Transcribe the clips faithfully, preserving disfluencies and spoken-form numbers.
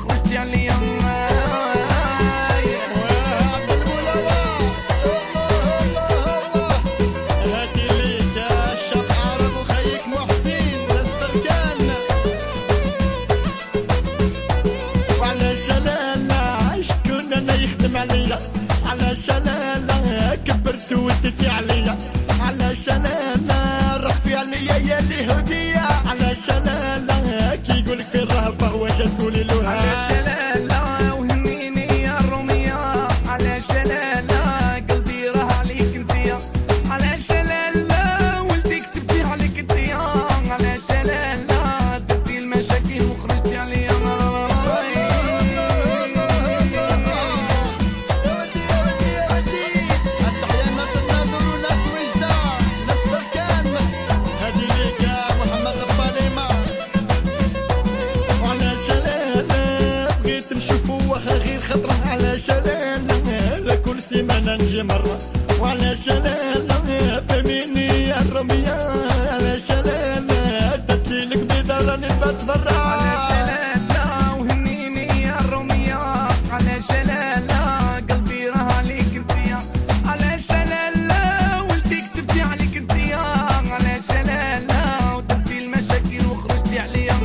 وخرجتي عليا. على شلالة كبرت ودتي عليا، على شلالة روح في عليا يا اليهودية، على شلالة كي يقولك في الرهبة واش تقولي له؟ على شلالة وهنيني يا الرومية، على شلالة قلبي راه عليك انتيا، على شلالة ولدي كتبتي عليك انتيا، على شلالة درتي المشاكل وخرجتي عليا. على شلالة لكل سيمانة نجي مرة، وعلى شلالة فهميني يا الرمية، على شلالة درتي لك بيضة راني نبات برا. على شلالة وهنيني يا الرومية، على شلالة قلبي راه عليك انتيا، على شلالة ولدي كتبتي عليك انتيا، على شلالة ودرتي المشاكل وخرجتي عليا.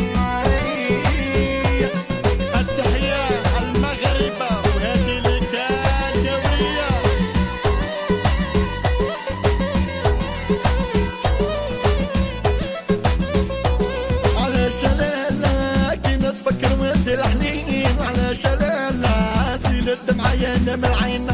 على شلالة سيل الدمعة ينام العين